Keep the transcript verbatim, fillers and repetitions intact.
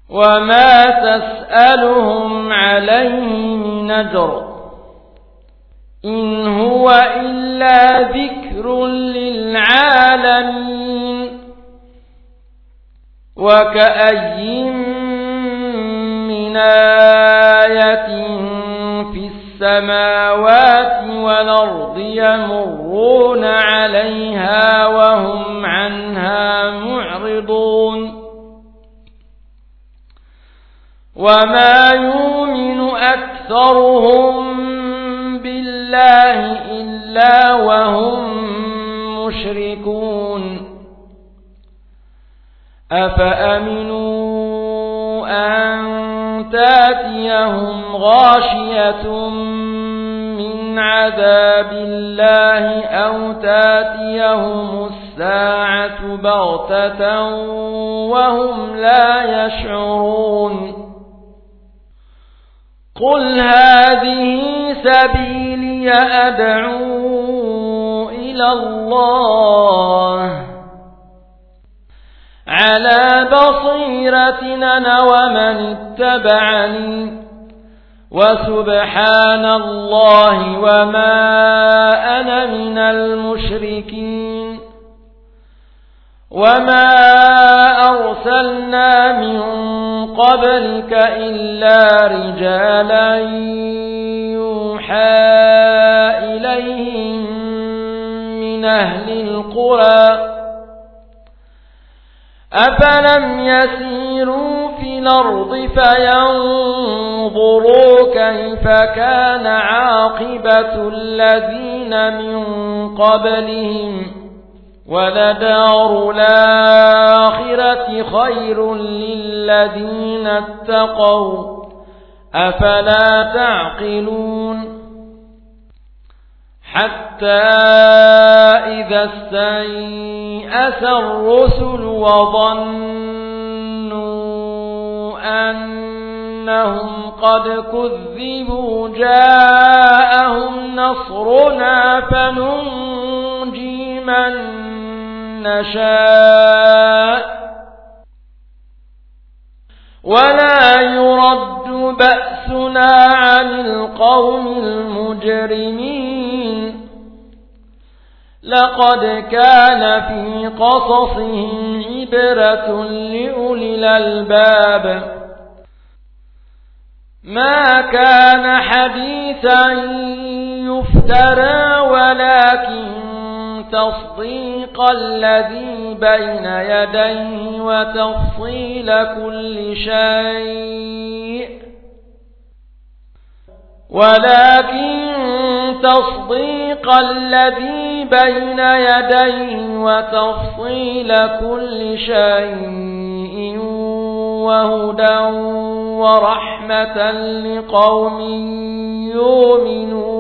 وما تسألهم عليه من أجر إن هو إلا ذكر للعالمين وكأي من آية في السماوات والأرض يمرون عليها وهم عنها معرضون وما يؤمن أكثرهم بالله إلا وهم مشركون أفأمنوا أن تأتيهم غاشية من عذاب الله أو تأتيهم الساعة بغتة وهم لا يشعرون قل هذه سبيلي أدعو إلى الله على بصيرة أنا ومن اتبعني وسبحان الله وما أنا من المشركين وما أرسلنا من قبلك إلا رجالا يوحى إليهم من أهل القرى أفلم يسيروا في الأرض فينظروا كيف كان عاقبة الذين من قبلهم ولدار الآخرة خير للذين اتقوا أفلا تعقلون حتى إذا استيأس الرسل وظنوا أنهم قد كذبوا جاءهم نصرنا فننجي من نشاء ولا يرد بأسنا عن القوم المجرمين لقد كان في قصصهم عبرة لأولي الألباب ما كان حديثا يفترى ولكن تصديق الذي بين يديه وتفصيل كل شيء ولكن تصديق الذي بين يديه وتفصيل كل شيء وهدى ورحمة لقوم يؤمنون